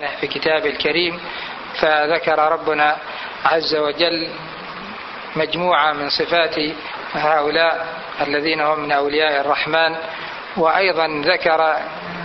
في كتابه الكريم، فذكر ربنا عز وجل مجموعة من صفات هؤلاء الذين هم من أولياء الرحمن، وأيضا ذكر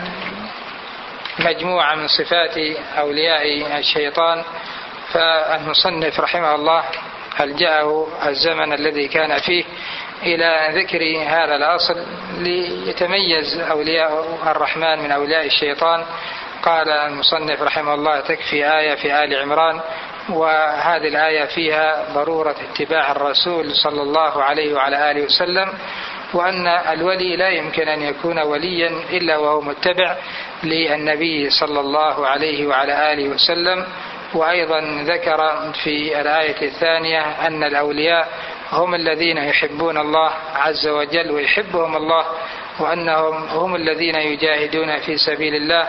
مجموعة من صفات أولياء الشيطان. فالمصنف رحمه الله ألجأه الزمن الذي كان فيه إلى ذكر هذا الأصل ليتميز أولياء الرحمن من أولياء الشيطان. قال المصنف رحمه الله: تكفي آية في آل عمران، وهذه الآية فيها ضرورة اتباع الرسول صلى الله عليه وعلى آله وسلم، وأن الولي لا يمكن أن يكون وليا إلا وهو متبع للنبي صلى الله عليه وعلى آله وسلم. وأيضا ذكر في الآية الثانية أن الأولياء هم الذين يحبون الله عز وجل ويحبهم الله، وأنهم هم الذين يجاهدون في سبيل الله.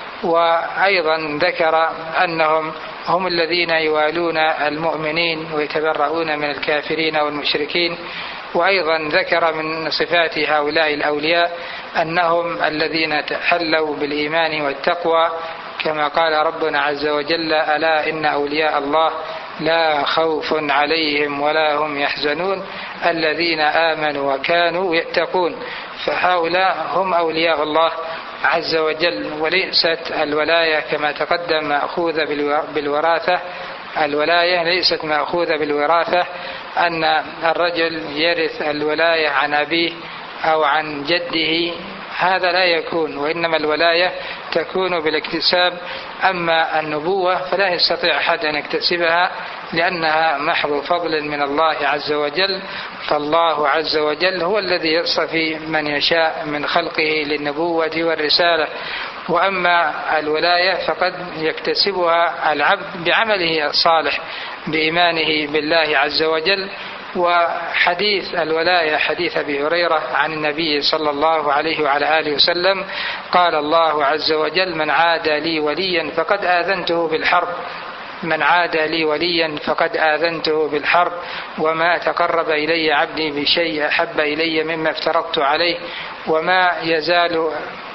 وأيضا ذكر أنهم هم الذين يوالون المؤمنين ويتبرؤون من الكافرين والمشركين. وأيضا ذكر من صفات هؤلاء الأولياء أنهم الذين تحلوا بالإيمان والتقوى، كما قال ربنا عز وجل: ألا إن أولياء الله لا خوف عليهم ولا هم يحزنون الذين آمنوا وكانوا يتقون. فهؤلاء هم أولياء الله عز وجل، وليست الولاية كما تقدم مأخوذة بالوراثة. الولاية ليست مأخوذة بالوراثة أن الرجل يرث الولاية عن أبيه أو عن جده، هذا لا يكون، وإنما الولاية تكون بالاكتساب. أما النبوة فلا يستطيع أحد أن يكتسبها لأنها محض فضل من الله عز وجل، فالله عز وجل هو الذي يصطفي من يشاء من خلقه للنبوة والرسالة. وأما الولاية فقد يكتسبها العبد بعمله الصالح بإيمانه بالله عز وجل. وحديث الولاية حديث أبي هريرة عن النبي صلى الله عليه وعلى آله وسلم قال الله عز وجل: من عادى لي وليا فقد آذنته بالحرب، من عادى لي وليا فقد آذنته بالحرب، وما تقرب إلي عبدي بشيء أحب إلي مما افترضت عليه. وما يزال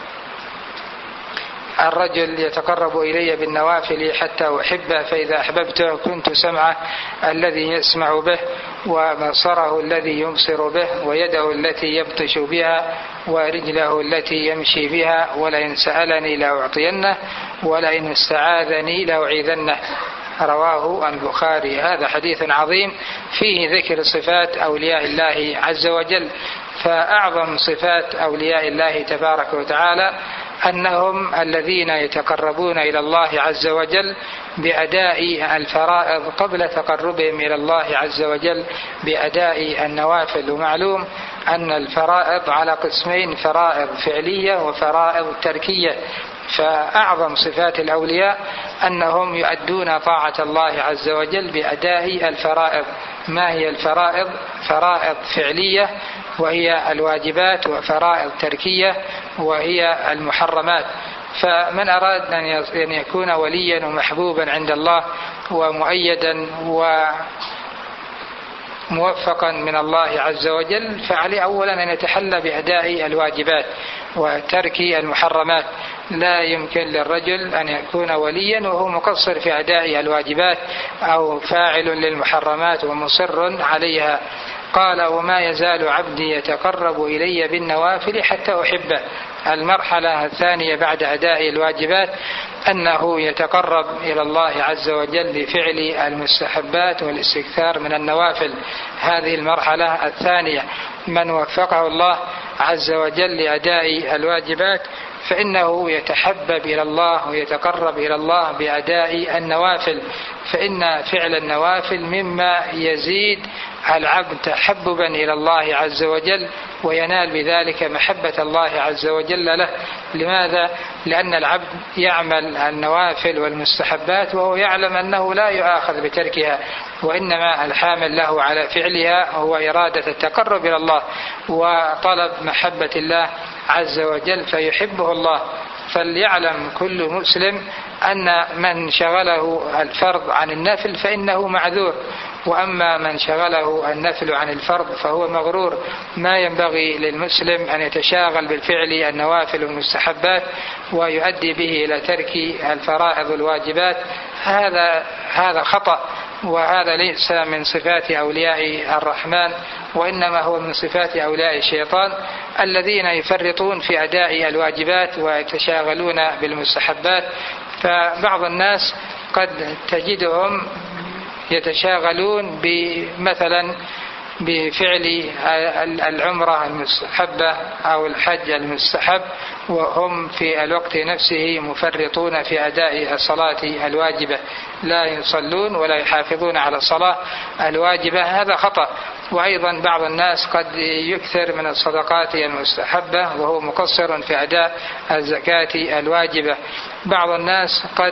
الرجل يتقرب إلي بالنوافل حتى أحبه، فإذا أحببته كنت سمعه الذي يسمع به، وبصره الذي يبصر به، ويده التي يبطش بها، ورجله التي يمشي بها، ولئن سألني لأعطينه، ولئن استعاذني لأعيذنه. رواه البخاري. هذا حديث عظيم فيه ذكر صفات أولياء الله عز وجل. فأعظم صفات أولياء الله تبارك وتعالى أنهم الذين يتقربون إلى الله عز وجل بأداء الفرائض قبل تقربهم إلى الله عز وجل بأداء النوافل. ومعلوم أن الفرائض على قسمين: فرائض فعلية وفرائض تركية. فأعظم صفات الأولياء أنهم يؤدون طاعة الله عز وجل بأداء الفرائض. ما هي الفرائض؟ فرائض فعلية وهي الواجبات، وفرائض تركية وهي المحرمات. فمن أراد أن يكون وليا ومحبوبا عند الله ومؤيدا وموفقا من الله عز وجل فعليه أولا أن يتحلى بأداء الواجبات وترك المحرمات. لا يمكن للرجل أن يكون وليا وهو مقصر في أداء الواجبات أو فاعل للمحرمات ومصر عليها. قال: وما يزال عبدي يتقرب إلي بالنوافل حتى أحبه. المرحلة الثانية بعد أداء الواجبات أنه يتقرب إلى الله عز وجل بفعل المستحبات والاستكثار من النوافل. هذه المرحلة الثانية. من وفقه الله عز وجل لأداء الواجبات فإنه يتحبب إلى الله ويتقرب إلى الله بأداء النوافل، فإن فعل النوافل مما يزيد العبد تحببا إلى الله عز وجل وينال بذلك محبة الله عز وجل له. لماذا؟ لأن العبد يعمل النوافل والمستحبات وهو يعلم أنه لا يؤاخذ بتركها، وإنما الحامل له على فعلها هو إرادة التقرب إلى الله وطلب محبة الله عز وجل فيحبه الله. فليعلم كل مسلم أن من شغله الفرض عن النفل فإنه معذور، وأما من شغله النفل عن الفرض فهو مغرور. ما ينبغي للمسلم أن يتشاغل بالفعل النوافل والمستحبات ويؤدي به إلى ترك الفرائض والواجبات، هذا خطأ، وهذا ليس من صفات أولياء الرحمن، وإنما هو من صفات أولياء الشيطان الذين يفرطون في أداء الواجبات ويتشاغلون بالمستحبات. فبعض الناس قد تجدهم يتشاغلون مثلا بفعل العمرة المستحبة أو الحج المستحب، وهم في الوقت نفسه مفرطون في أداء الصلاة الواجبة، لا يصلون ولا يحافظون على الصلاة الواجبة، هذا خطأ. وأيضا بعض الناس قد يكثر من الصدقات المستحبة وهو مقصر في أداء الزكاة الواجبة. بعض الناس قد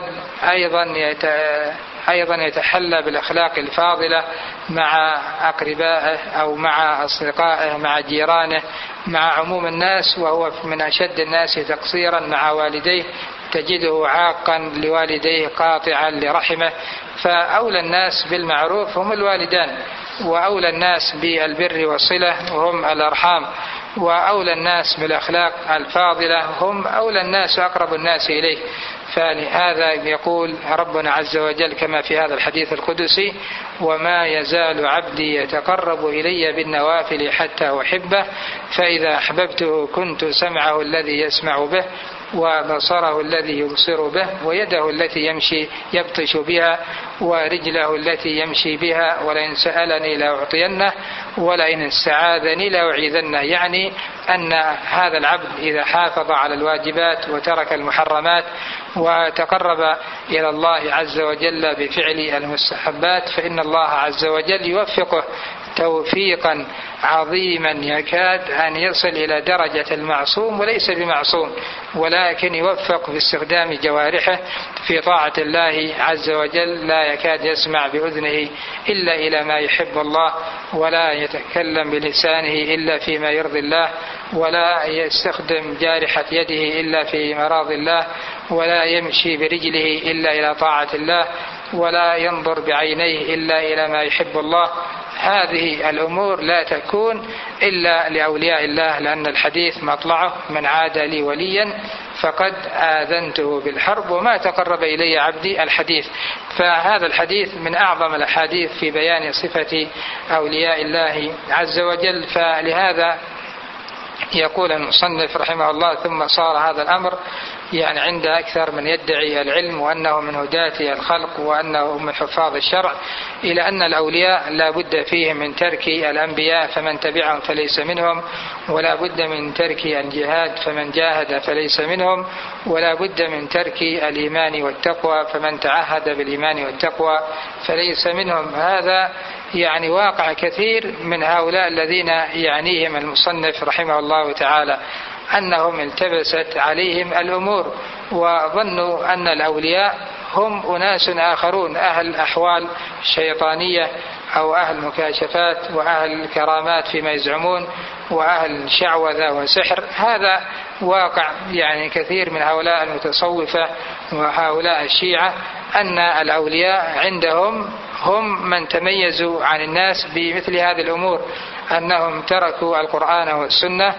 أيضا يتحلى بالأخلاق الفاضلة مع أقربائه أو مع أصدقائه مع جيرانه مع عموم الناس، وهو من أشد الناس تقصيرا مع والديه، تجده عاقا لوالديه قاطعا لرحمه. فأولى الناس بالمعروف هم الوالدان، وأولى الناس بالبر والصلة هم الأرحام، وأولى الناس بالأخلاق الفاضلة هم أولى الناس وأقرب الناس إليه. فلهذا يقول ربنا عز وجل كما في هذا الحديث القدسي: وما يزال عبدي يتقرب إلي بالنوافل حتى أحبه، فإذا أحببته كنت سمعه الذي يسمع به، وبصره الذي يبصر به، ويده التي يبطش بها، ورجله التي يمشي بها، ولئن سألني لأعطينه، ولئن استعاذني لأعيذنه. يعني أن هذا العبد إذا حافظ على الواجبات وترك المحرمات وتقرب إلى الله عز وجل بفعل المستحبات، فإن الله عز وجل يوفقه توفيقا عظيما يكاد أن يصل إلى درجة المعصوم وليس بمعصوم، ولكن يوفق باستخدام جوارحه في طاعة الله عز وجل، لا يكاد يسمع بأذنه إلا إلى ما يحب الله، ولا يتكلم بلسانه إلا فيما يرضي الله، ولا يستخدم جارحة يده إلا في مراضي الله، ولا يمشي برجله إلا إلى طاعة الله، ولا ينظر بعينيه إلا إلى ما يحب الله. هذه الأمور لا تكون إلا لأولياء الله، لأن الحديث مطلعه: من عاد لي وليا فقد آذنته بالحرب وما تقرب إلي عبدي. الحديث، فهذا الحديث من أعظم الأحاديث في بيان صفة أولياء الله عز وجل. فلهذا يقول المصنف رحمه الله: ثم صار هذا الأمر يعني عند أكثر من يدعي العلم وأنه من هداة الخلق وأنه من حفاظ الشرع، إلى أن الأولياء لا بد فيهم من ترك الأنبياء فمن تبعهم فليس منهم، ولا بد من ترك الجهاد فمن جاهد فليس منهم، ولا بد من ترك الإيمان والتقوى فمن تعهد بالإيمان والتقوى فليس منهم. هذا يعني واقع كثير من هؤلاء الذين يعنيهم المصنف رحمه الله تعالى، أنهم التبست عليهم الأمور وظنوا أن الأولياء هم أناس آخرون، أهل أحوال شيطانية أو أهل مكاشفات وأهل كرامات فيما يزعمون، وأهل شعوذة وسحر. هذا واقع يعني كثير من هؤلاء المتصوفة وهؤلاء الشيعة، أن الأولياء عندهم هم من تميزوا عن الناس بمثل هذه الأمور، أنهم تركوا القرآن والسنة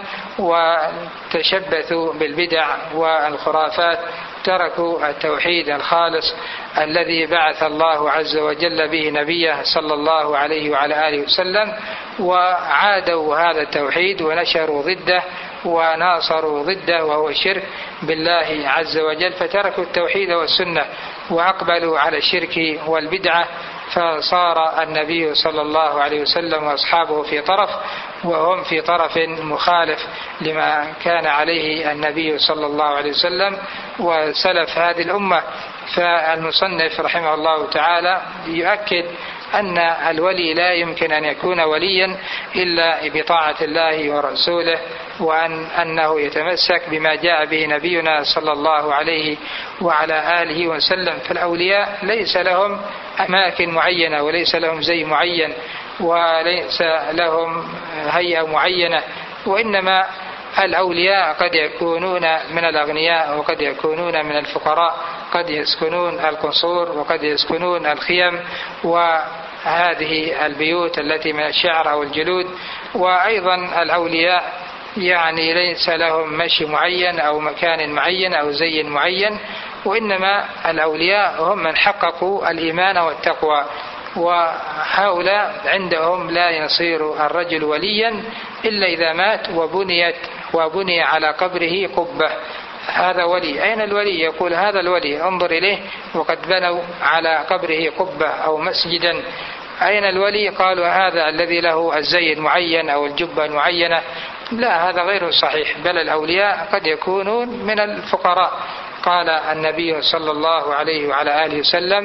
وتشبثوا بالبدع والخرافات، تركوا التوحيد الخالص الذي بعث الله عز وجل به نبيه صلى الله عليه وعلى آله وسلم، وعادوا هذا التوحيد ونشروا ضده وناصروا ضده وهو الشرك بالله عز وجل، فتركوا التوحيد والسنة وأقبلوا على الشرك والبدعة، فصار النبي صلى الله عليه وسلم وأصحابه في طرف وهم في طرف مخالف لما كان عليه النبي صلى الله عليه وسلم وسلف هذه الأمة. فالمصنف رحمه الله تعالى يؤكد أن الولي لا يمكن أن يكون وليا إلا بطاعة الله ورسوله، وأنه يتمسك بما جاء به نبينا صلى الله عليه وعلى آله وسلم. فالأولياء ليس لهم أماكن معينة، وليس لهم زي معين، وليس لهم هيئة معينة، وإنما الأولياء قد يكونون من الأغنياء وقد يكونون من الفقراء، قد يسكنون القصور وقد يسكنون الخيم، هذه البيوت التي من الشعر أو الجلود. وأيضا الأولياء يعني ليس لهم مشي معين أو مكان معين أو زي معين، وإنما الأولياء هم من حققوا الإيمان والتقوى، وهؤلاء عندهم لا يصير الرجل وليا إلا إذا مات وبني على قبره قبة. هذا ولي. أين الولي؟ يقول هذا الولي، انظر إليه وقد بنوا على قبره قبة أو مسجدا. أين الولي؟ قالوا هذا الذي له الزي المعين أو الجبة المعينة. لا، هذا غير صحيح، بل الأولياء قد يكونون من الفقراء. قال النبي صلى الله عليه وعلى آله وسلم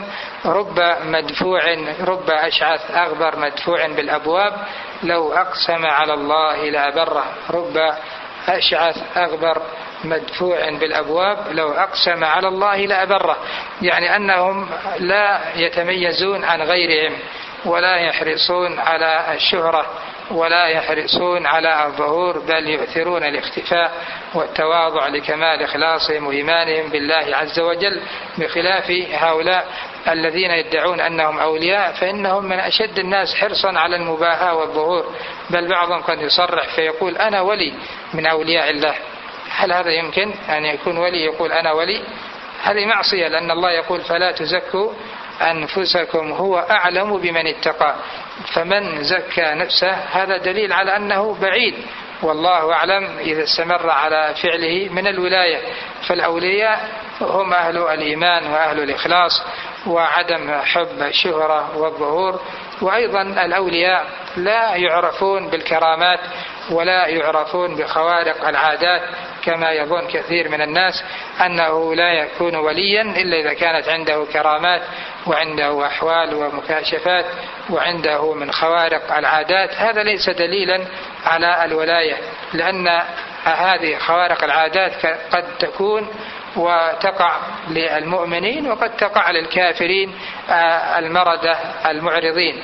رب أشعث أغبر مدفوع بالأبواب لو أقسم على الله لأبره. رب أشعث أغبر مدفوع بالأبواب لو أقسم على الله لأبره، يعني أنهم لا يتميزون عن غيرهم ولا يحرصون على الشهرة ولا يحرصون على الظهور، بل يؤثرون الاختفاء والتواضع لكمال إخلاصهم وإيمانهم بالله عز وجل، بخلاف هؤلاء الذين يدعون أنهم أولياء، فإنهم من أشد الناس حرصا على المباهاة والظهور، بل بعضهم قد يصرح فيقول أنا ولي من أولياء الله. هل هذا يمكن أن يكون ولي يقول أنا ولي؟ هذه معصية، لأن الله يقول فلا تزكوا أنفسكم هو أعلم بمن اتقى. فمن زكى نفسه هذا دليل على أنه بعيد، والله أعلم إذا استمر على فعله من الولاية. فالأولياء هم أهل الإيمان وأهل الإخلاص وعدم حب الشهرة والظهور. وأيضا الأولياء لا يعرفون بالكرامات ولا يعرفون بخوارق العادات، كما يظن كثير من الناس أنه لا يكون وليا إلا إذا كانت عنده كرامات وعنده أحوال ومكاشفات وعنده من خوارق العادات. هذا ليس دليلا على الولاية، لأن هذه خوارق العادات قد تكون وتقع للمؤمنين وقد تقع للكافرين المردة المعرضين.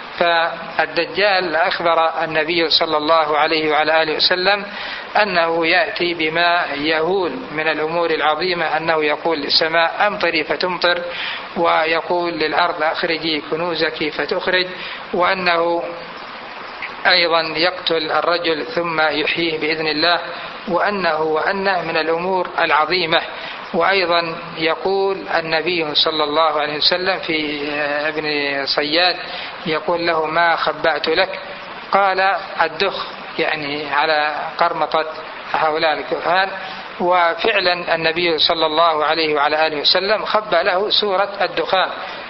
فالدجال أخبر النبي صلى الله عليه وعلى آله وسلم أنه يأتي بما يهول من الأمور العظيمة، أنه يقول للسماء أمطري فتمطر، ويقول للأرض أخرجي كنوزك فتخرج، وأنه أيضا يقتل الرجل ثم يحييه بإذن الله، وأنه من الأمور العظيمة. وأيضا يقول النبي صلى الله عليه وسلم في ابن صياد يقول له ما خبأت لك؟ قال الدخ، يعني على قرمطة هؤلاء الكهان. وفعلا النبي صلى الله عليه وعلى آله وسلم خبأ له سورة الدخان،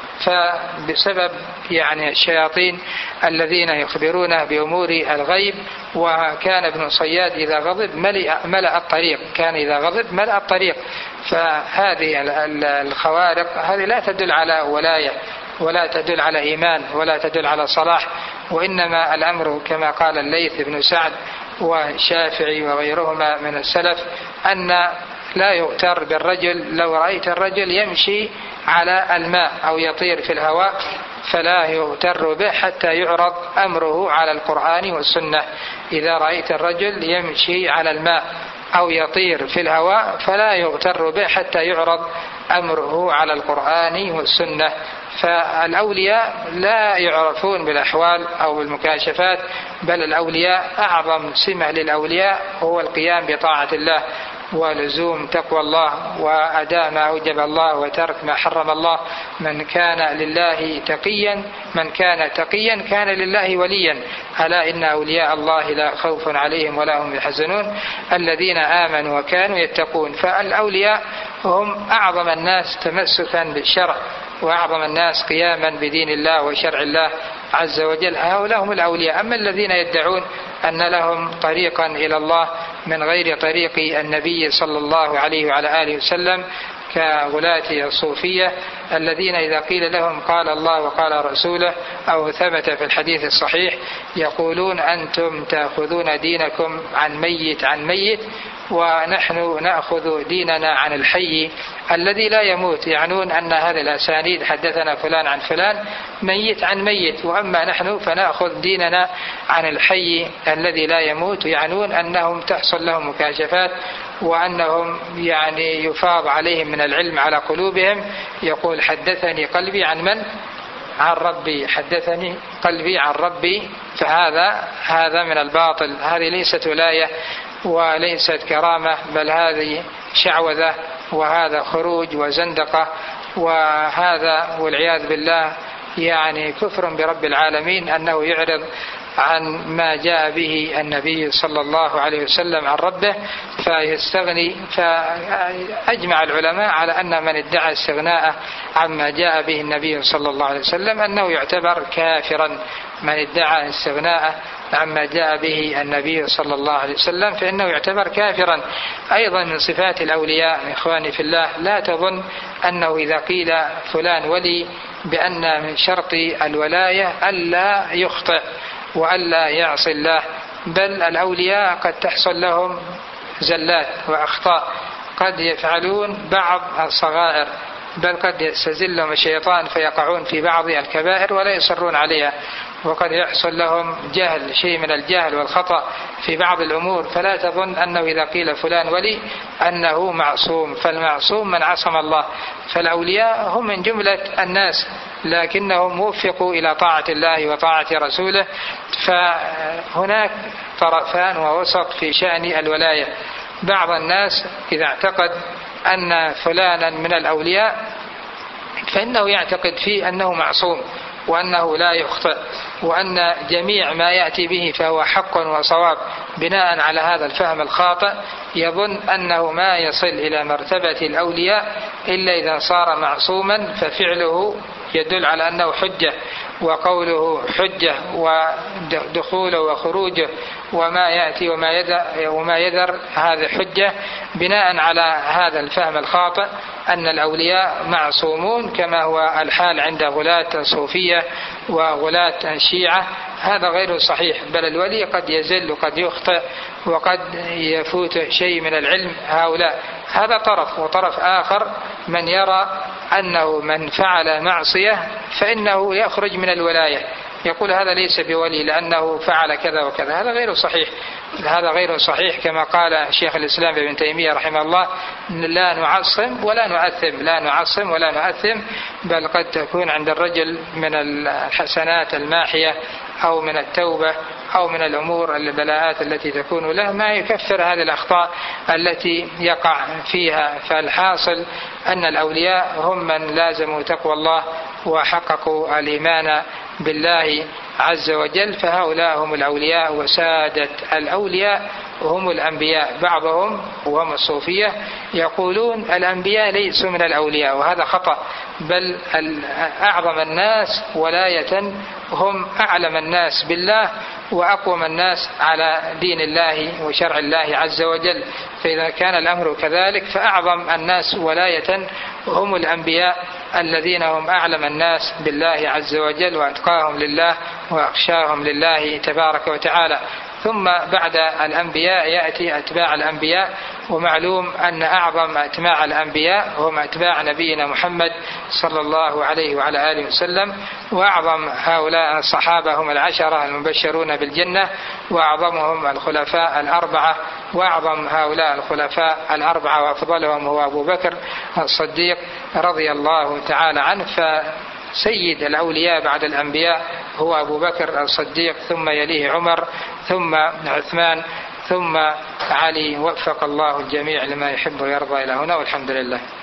فبسبب يعني الشياطين الذين يخبرون بأمور الغيب. وكان ابن صياد إذا غضب ملأ الطريق، كان إذا غضب ملأ الطريق. فهذه الخوارق هذه لا تدل على ولاية ولا تدل على إيمان ولا تدل على صلاح، وإنما الأمر كما قال الليث بن سعد والشافعي وغيرهما من السلف أن لا يغتر بالرجل. لو رأيت الرجل يمشي على الماء أو يطير في الهواء فلا يغتر به حتى يعرض أمره على القرآن والسنة. إذا رأيت الرجل يمشي على الماء أو يطير في الهواء فلا يغتر به حتى يعرض أمره على القرآن والسنة. فالأولياء لا يعرفون بالأحوال أو بالمكاشفات، بل الأولياء أعظم سمة للأولياء هو القيام بطاعة الله ولزوم تقوى الله وأداء ما أوجب الله وترك ما حرم الله. من كان لله تقيا كان لله وليا. ألا إن أولياء الله لا خوف عليهم ولا هم يحزنون الذين آمنوا وكانوا يتقون. فالأولياء هم أعظم الناس تمسكا بالشرع وأعظم الناس قياما بدين الله وشرع الله عز وجل، هؤلاء هم الأولياء. أما الذين يدعون أن لهم طريقا إلى الله من غير طريق النبي صلى الله عليه وعلى آله وسلم كغلاة الصوفية الذين إذا قيل لهم قال الله وقال رسوله أو ثبت في الحديث الصحيح يقولون أنتم تأخذون دينكم عن ميت ونحن نأخذ ديننا عن الحي الذي لا يموت. يعنون أن هذه الأسانيد حدثنا فلان عن فلان ميت عن ميت، وأما نحن فنأخذ ديننا عن الحي الذي لا يموت. يعنون أنهم تحصل لهم مكاشفات وأنهم يعني يفاض عليهم من العلم على قلوبهم. يقول حدثني قلبي عن من؟ عن ربي، حدثني قلبي عن ربي، فهذا من الباطل. هذه ليست ولاية وليست كرامة، بل هذه شعوذة، وهذا خروج وزندقة، وهذا والعياذ بالله يعني كفر برب العالمين، أنه يعرض عن ما جاء به النبي صلى الله عليه وسلم عن ربه فيستغني. فأجمع العلماء على أن من ادعى استغناءه عما جاء به النبي صلى الله عليه وسلم أنه يعتبر كافرا. من ادعى استغناءه عما جاء به النبي صلى الله عليه وسلم فإنه يعتبر كافرا. أيضا من صفات الأولياء إخواني في الله، لا تظن أنه إذا قيل فلان ولي بأن من شرط الولاية ألا يخطئ وألا يعصي الله، بل الأولياء قد تحصل لهم زلات وأخطاء، قد يفعلون بعض الصغائر، بل قد يستزلهم الشيطان فيقعون في بعض الكبائر ولا يصرون عليها، وقد يحصل لهم جهل، شيء من الجهل والخطأ في بعض الأمور. فلا تظن أنه إذا قيل فلان ولي أنه معصوم، فالمعصوم من عصم الله. فالأولياء هم من جملة الناس، لكنهم وفقوا إلى طاعة الله وطاعة رسوله. فهناك طرفان ووسط في شأن الولاية. بعض الناس إذا اعتقد أن فلانا من الأولياء فإنه يعتقد فيه أنه معصوم وأنه لا يخطئ، وأن جميع ما يأتي به فهو حق وصواب. بناء على هذا الفهم الخاطئ يظن أنه ما يصل إلى مرتبة الأولياء إلا إذا صار معصوما، ففعله يدل على أنه حجة، وقوله حجة، ودخوله وخروجه وما يأتي وما يذر هذا حجة. بناء على هذا الفهم الخاطئ أن الأولياء معصومون كما هو الحال عند غلاة الصوفية وغلاة الشيعة، هذا غير صحيح. بل الولي قد يزل وقد يخطئ وقد يفوت شيء من العلم هؤلاء. هذا طرف. وطرف آخر من يرى أنه من فعل معصية فإنه يخرج من الولاية، يقول هذا ليس بولي لأنه فعل كذا وكذا. هذا غير صحيح. هذا غير صحيح. كما قال شيخ الإسلام ابن تيمية رحمه الله: لا نعصم ولا نؤثم، لا نعصم ولا نؤثم، بل قد تكون عند الرجل من الحسنات الماحية أو من التوبة أو من الأمور البلاءات التي تكون له ما يكفر هذه الأخطاء التي يقع فيها. فالحاصل أن الأولياء هم من لازموا تقوى الله وحققوا الإيمان بالله عز وجل، فهؤلاء هم الأولياء. وسادة الأولياء هم الأنبياء. بعضهم وهم الصوفية يقولون الأنبياء ليسوا من الأولياء، وهذا خطأ، بل أعظم الناس ولاية هم أعلم الناس بالله وأقوم الناس على دين الله وشرع الله عز وجل. فإذا كان الأمر كذلك فأعظم الناس ولاية هم الأنبياء الذين هم أعلم الناس بالله عز وجل وأتقاهم لله وأخشاهم لله تبارك وتعالى. ثم بعد الأنبياء يأتي أتباع الأنبياء، ومعلوم أن أعظم أتباع الأنبياء هم أتباع نبينا محمد صلى الله عليه وعلى آله وسلم. وأعظم هؤلاء الصحابة هم العشرة المبشرون بالجنة، وأعظمهم الخلفاء الأربعة. وأعظم هؤلاء الخلفاء الأربعة وأفضلهم هو أبو بكر الصديق رضي الله تعالى عنه. فسيد الأولياء بعد الأنبياء هو أبو بكر الصديق، ثم يليه عمر، ثم عثمان، ثم علي. وفق الله الجميع لما يحب ويرضى. إلى هنا والحمد لله.